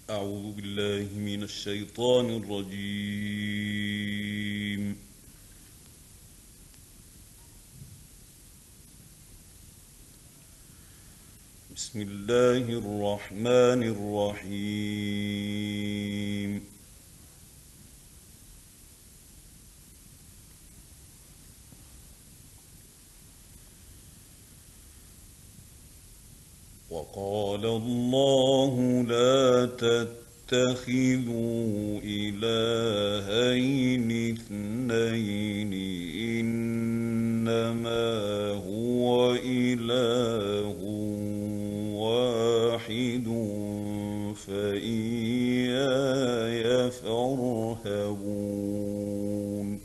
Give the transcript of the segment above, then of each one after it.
أعوذ بالله من الشيطان الرجيم. بسم الله الرحمن الرحيم. وقال الله لا تتخذوا إلهين اثنين إنما هو إله واحد فإياي فارهبون.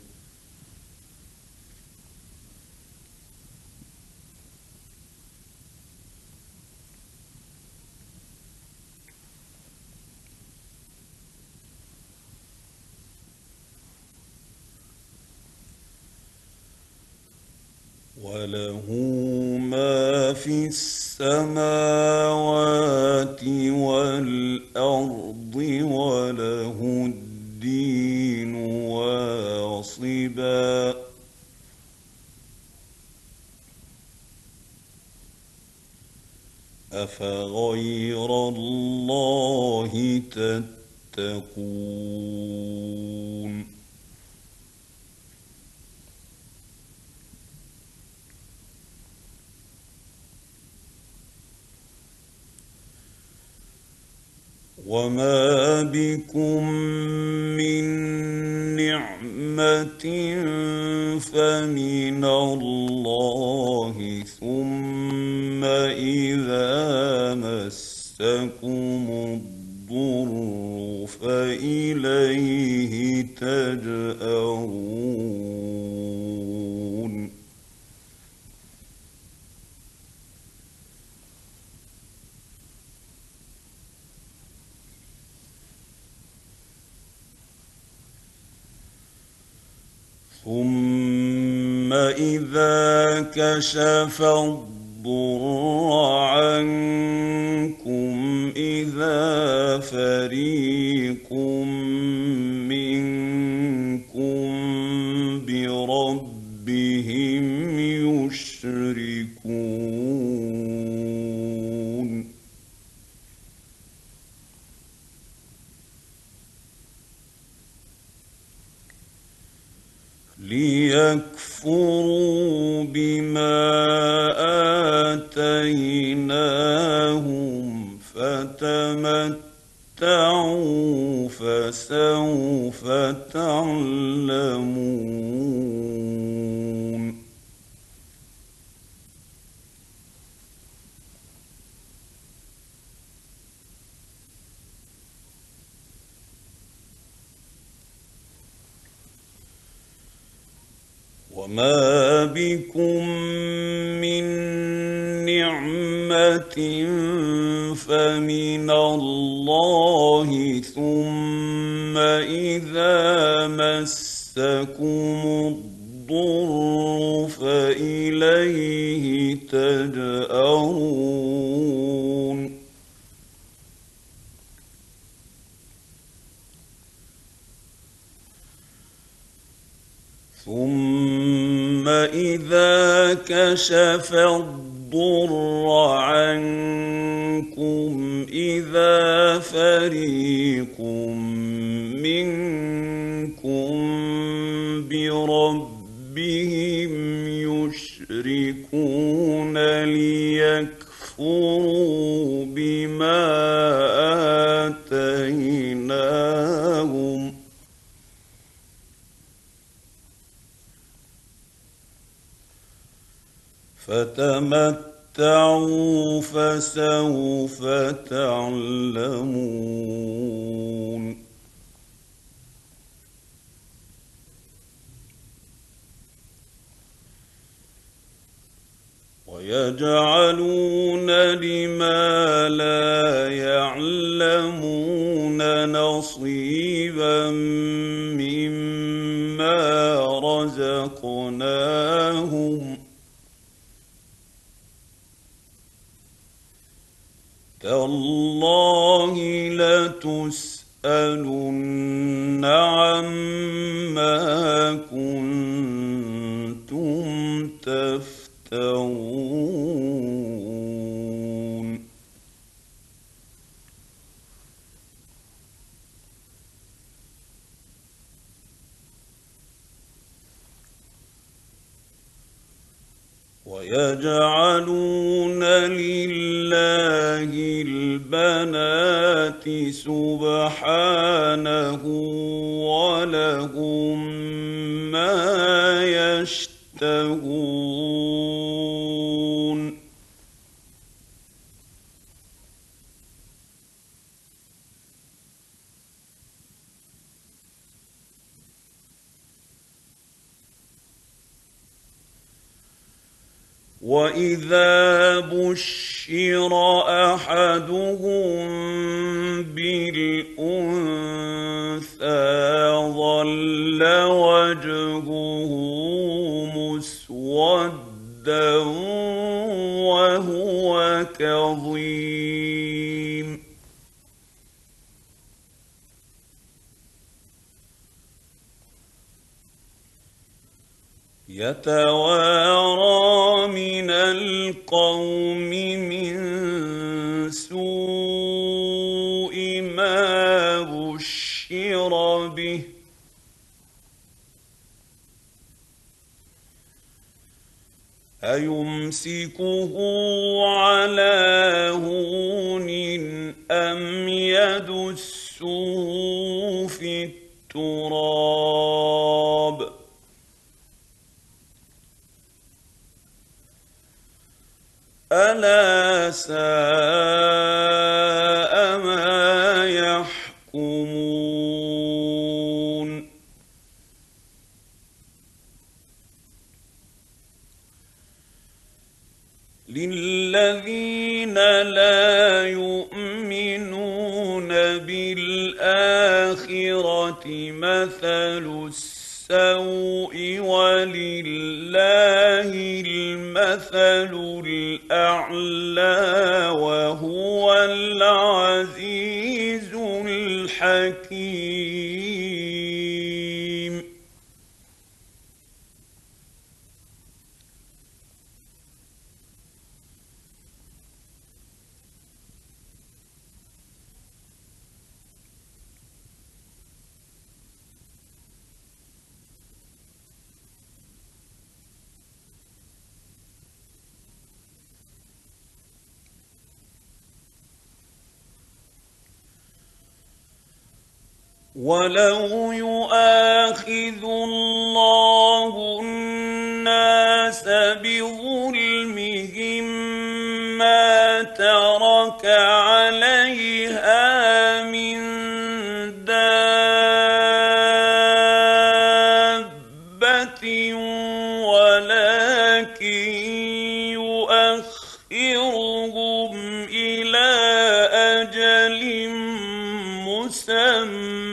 وله ما في السماوات والأرض وله الدين واصبا. أفغير الله تتقون. وما بكم من نعمة فمن الله ثم إذا مسكم الضر فإليه تجأرون. ثم إذا كشف الضر عنكم إذا فريق منكم بربهم يشركون. ليكفروا بما آتيناهم فتمتعوا فسوف تعلمون. وما بكم من نعمة فمن الله ثم إذا مسكم الضر فإليه تجأرون. ثم إذا كشف الضر عنكم إذا فريق منكم بربهم يشركون ليكفروا بما آتيناهم فتمتعوا فسوف تعلمون. ويجعلون لما لا يعلمون نصيبا مما رزقناهم تالله لتسألن عما كنتم تفترون ويجعلون لله البنات سبحانه ولهم ما يشتهون وإذا بشر أحدهم بالأنثى ظل وجهه مسودا وهو كظيم يتوارى من القوم من سوء ما بشر به أيمسكه على هون أم يدسه في التراب ألا ساء ما يحكمون للذين لا يؤمنون بالآخرة مثل السوء ولله المثل الأعلى وهو العزيز الحكيم ولو يؤاخذ الله الناس بظلمهم ما ترك عليها من دابة ولكن يؤخرهم إلى أجل مسمى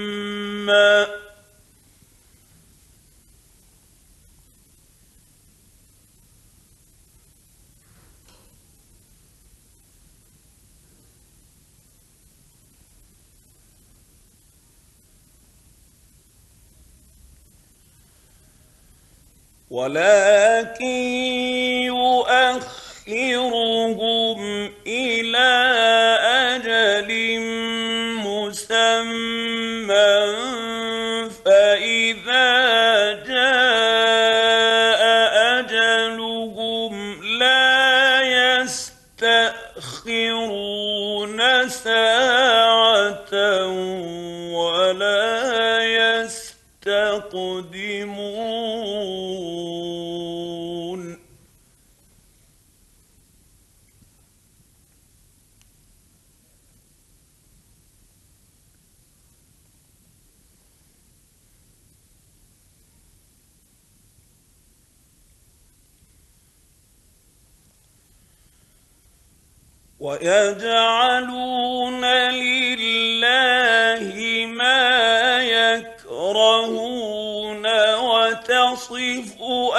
إلى أجل مسمى فإذا جاء أجلهم لا يستأخرون ساعة ولا يستقدمون ويجعلون لله ما يكرهون وتصف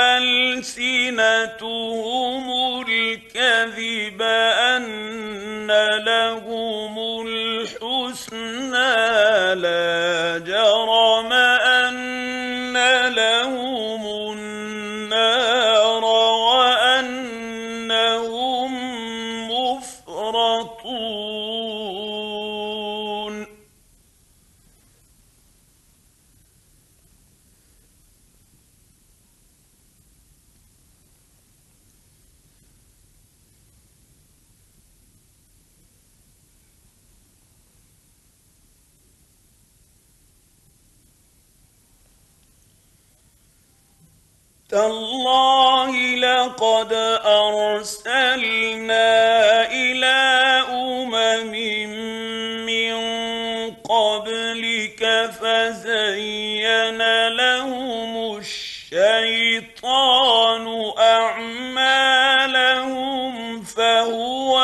ألسنتهم الكذب أن لهم الحسنى لا جرم أن لهم النار وأنهم مفرطون تالله لقد أرسلنا إلى أمم من قبلك فزين لهم الشيطان أعمالهم فهو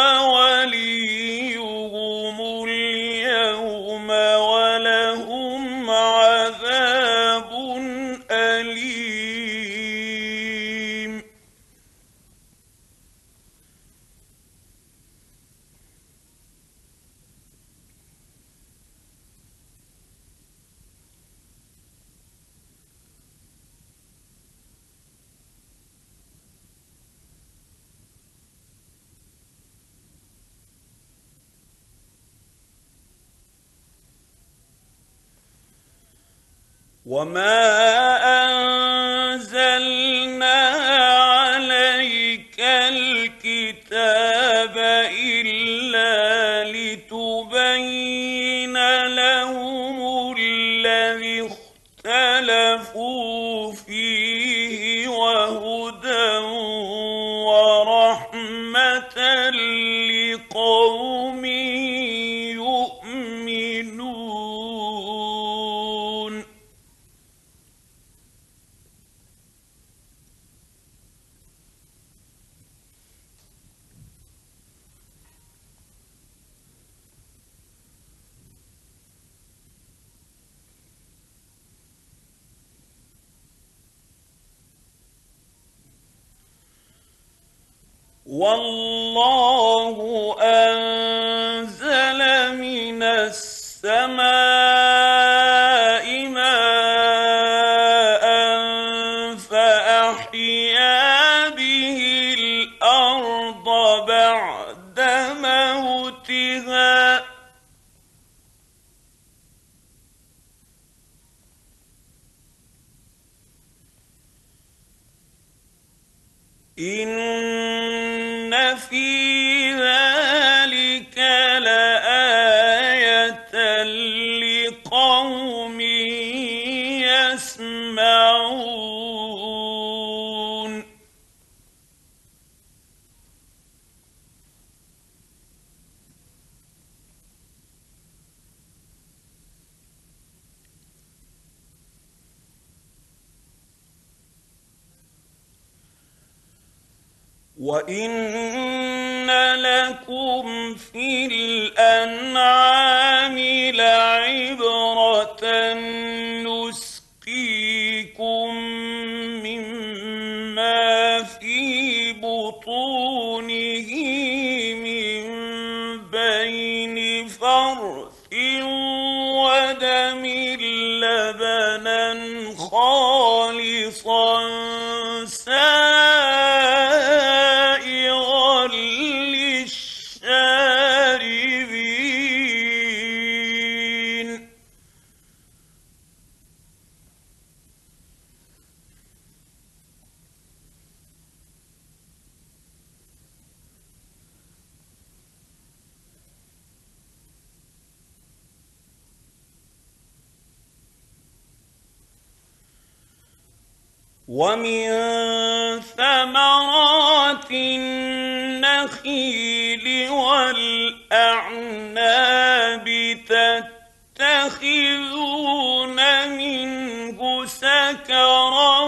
وليهم اليوم ولهم عذاب أليم وما أنزلنا عليك الكتاب إلا لتبين لهم الذي اختلفوا فيه وهدى ورحمة لقوم يؤمنون والله أنزل من السماء ماء فأحيا به الأرض بعد موتها إن في ذلك لآية لقوم يسمعون وإن لكم في الأنعام لعبرة نسقيكم مما في بطونه من بين فرث ودم لبنا خالصا سائغا للشاربين ومن ثمرات النخيل والأعناب تتخذون منه سكرا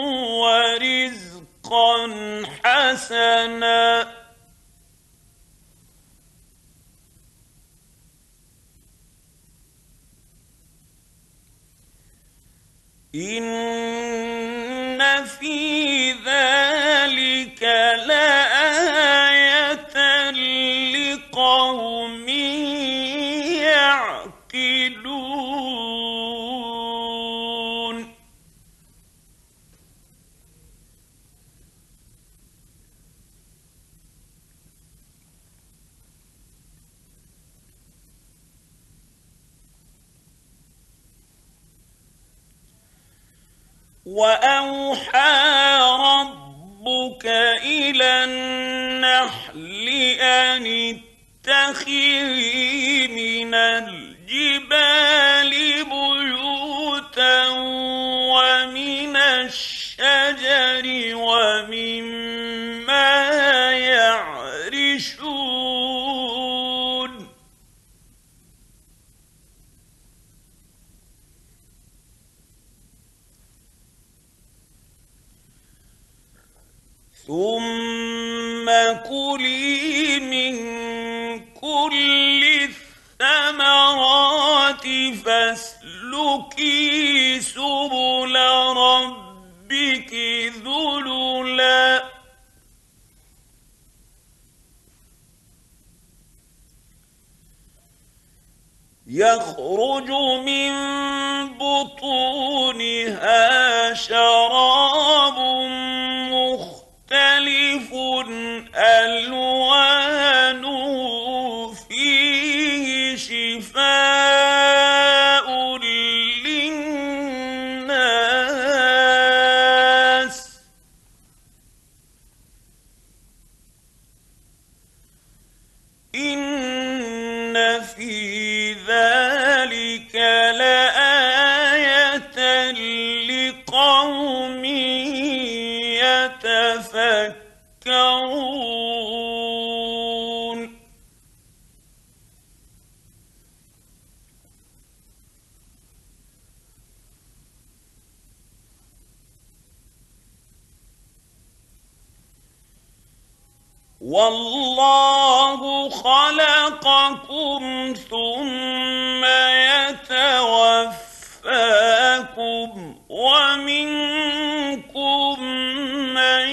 ورزقا حسنا إن في ذلك لآية لقوم تعقلون وأوحى ربك إلى النحل أن اتخذي من الجبال بيوتا ومن الشجر ومما يعرشون ثم كلي من كل الثمرات فاسلكي سبل ربك ذللا يخرج من بطونها شراب مختلف ألوانه فيه شفاء للناس إن في ذلك لآية لقوم يتفكرون والله خلقكم ثم يتوفاكم ومنكم من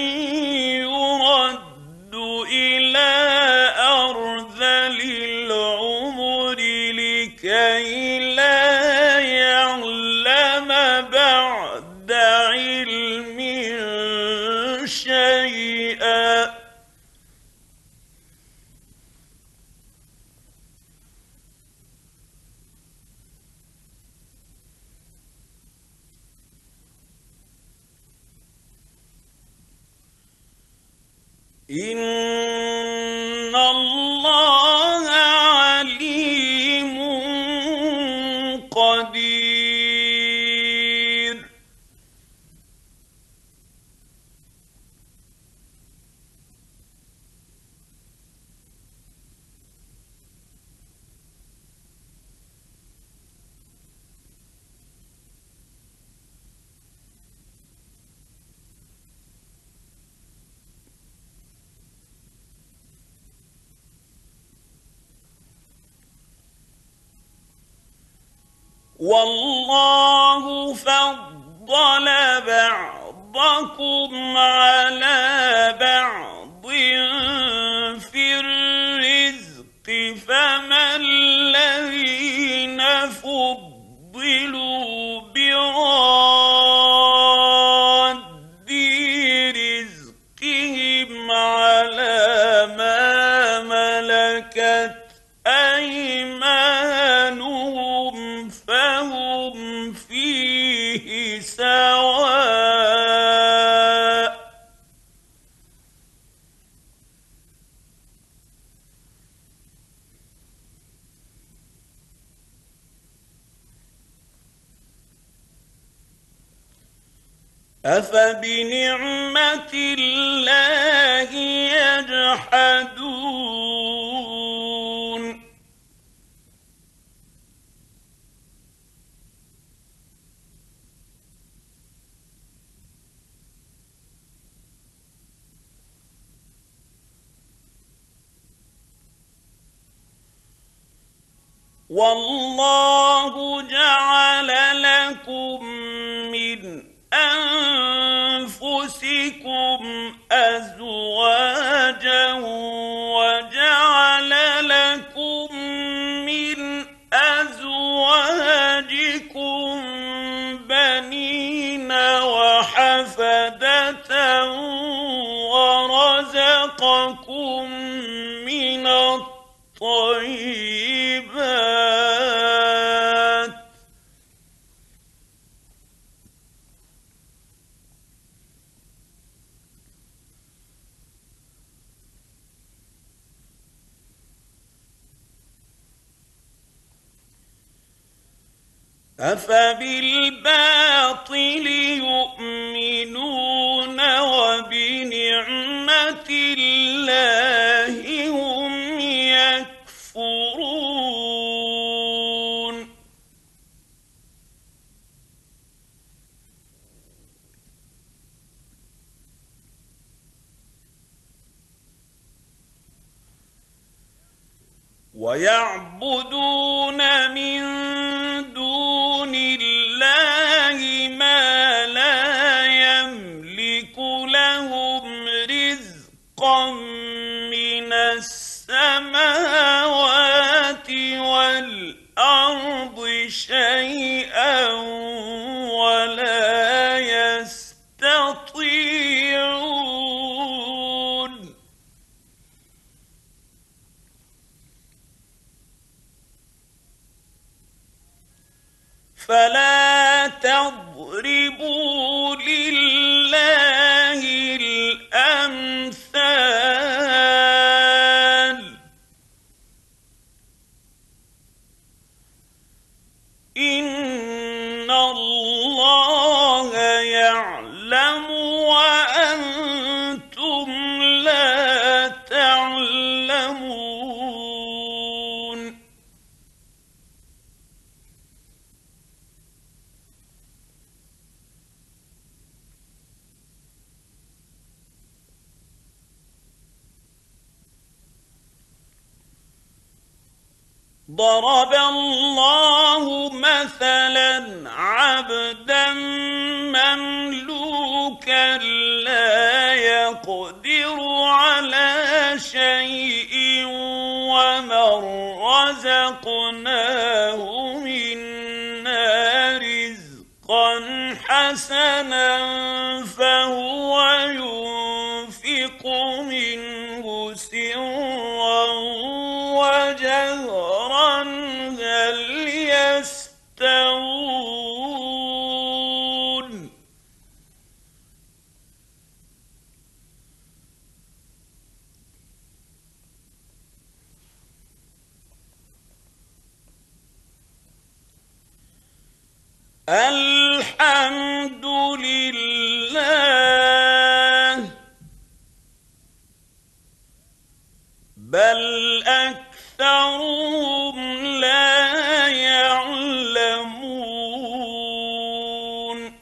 يرد إلى أرذل العمر لكي لا يعلم بعد علم شيئا إن الله عليم قدير والله فضل بعضكم على بعض في الرزق فما الذين فضلوا براد رزقهم على ما ملكت أيمانهم فهم فيه سواء أفبنعمة الله يجحدون والله جعل لكم من أنفسكم أزواجا وجعل لكم من أزواجكم أفبالباطل يؤمنون وبنعمة الله هم يكفرون ويعبدون من دون الله ما لا يملك لهم رزقا من السماوات والأرض شيئا ولا يستطيعون فلا تضربوا لله الأمثال إن الله يعلم وأنتم لا تعلمون ضرب الله مثلا عبدا مملوكا لا يقدر على شيء ومن رزقناه منا رزقا حسنا فهو ينفق منه سرا وجهرا هل يستوون الحمد لله بل أكثرهم لا يعلمون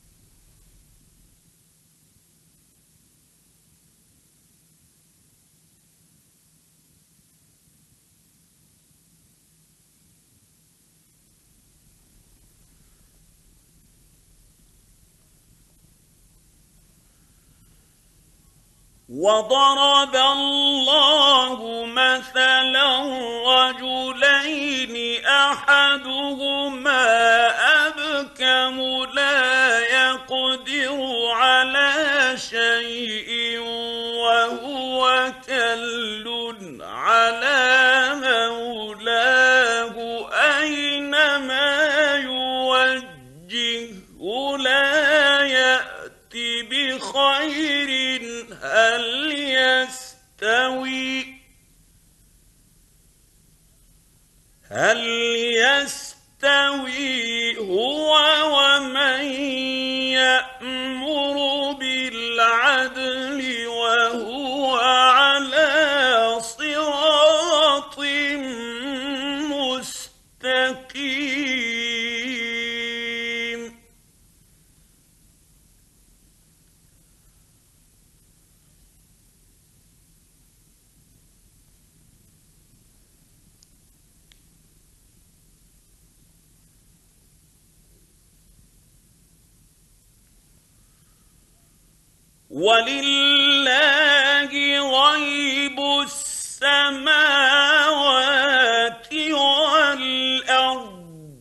وضرب الله مثلا رجلين أحدهما أبكم لا يقدر على شيء وهو كل على مولاه أينما يوجهه لا يأتي بخير هل يستوي هو ومن يأمر بالعدل وهو على صراط مستقيم ولله غيب السماوات والأرض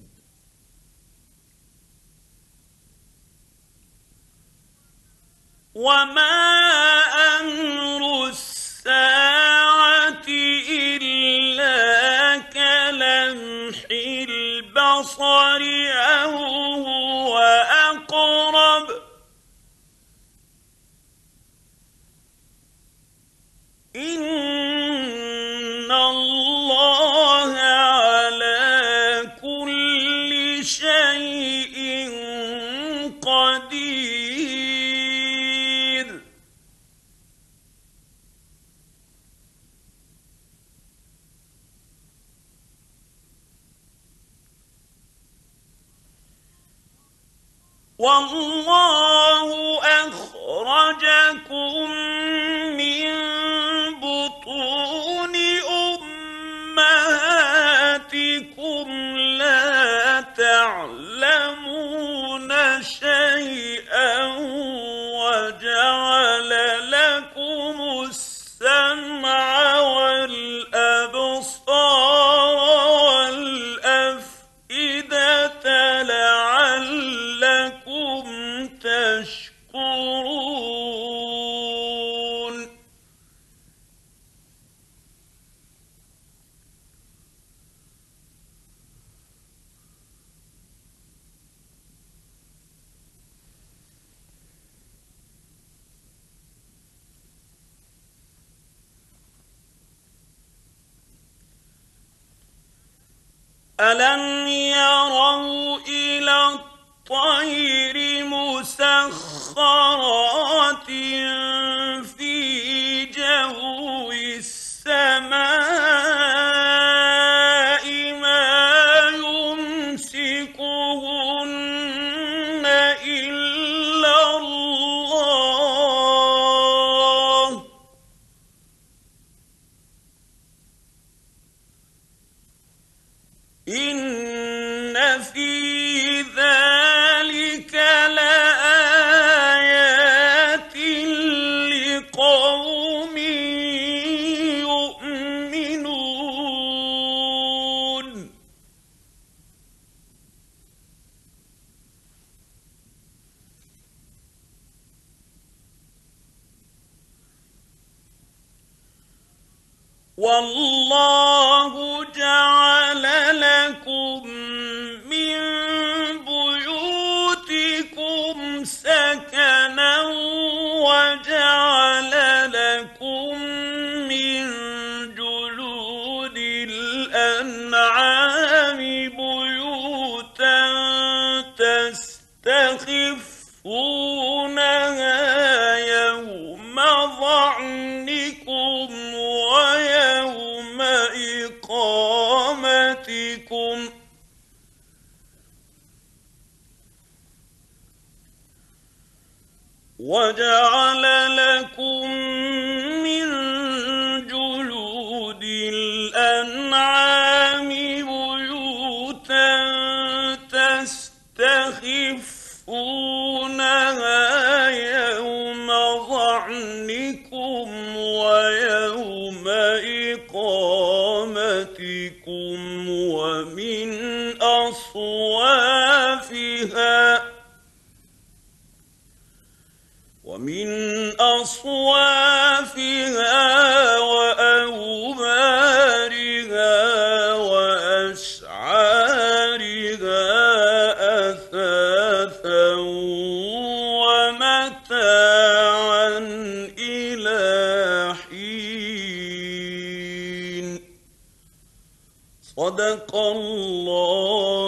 وما أمر الساعة إلا كلمح البصر أو هو أقرب إن الله على كل شيء والله أخرجكم من بطون أمهاتكم لا تعلمون شيئا وجعل لكم السمع والأبصار والأفئدة لعلكم تشكرون. ألم يروا إلى الطير مسخرات في جو السماء ما يمسكهن إلا الله إن في ذلك لآيات لقوم يؤمنون. والله جعل لكم من بيوتكم سكنا وجعل لكم من جلود الأنعام بيوتا تستخفونها يوم ظعنكم ويوم إقامتكم وجعل لكم من جلود الأنعام بيوتا تستخفونها يوم ظعنكم ويوم إقامتكم ومن أصوافها وأوبارها وأشعارها أثاثا ومتاعا إلى حين. صدق الله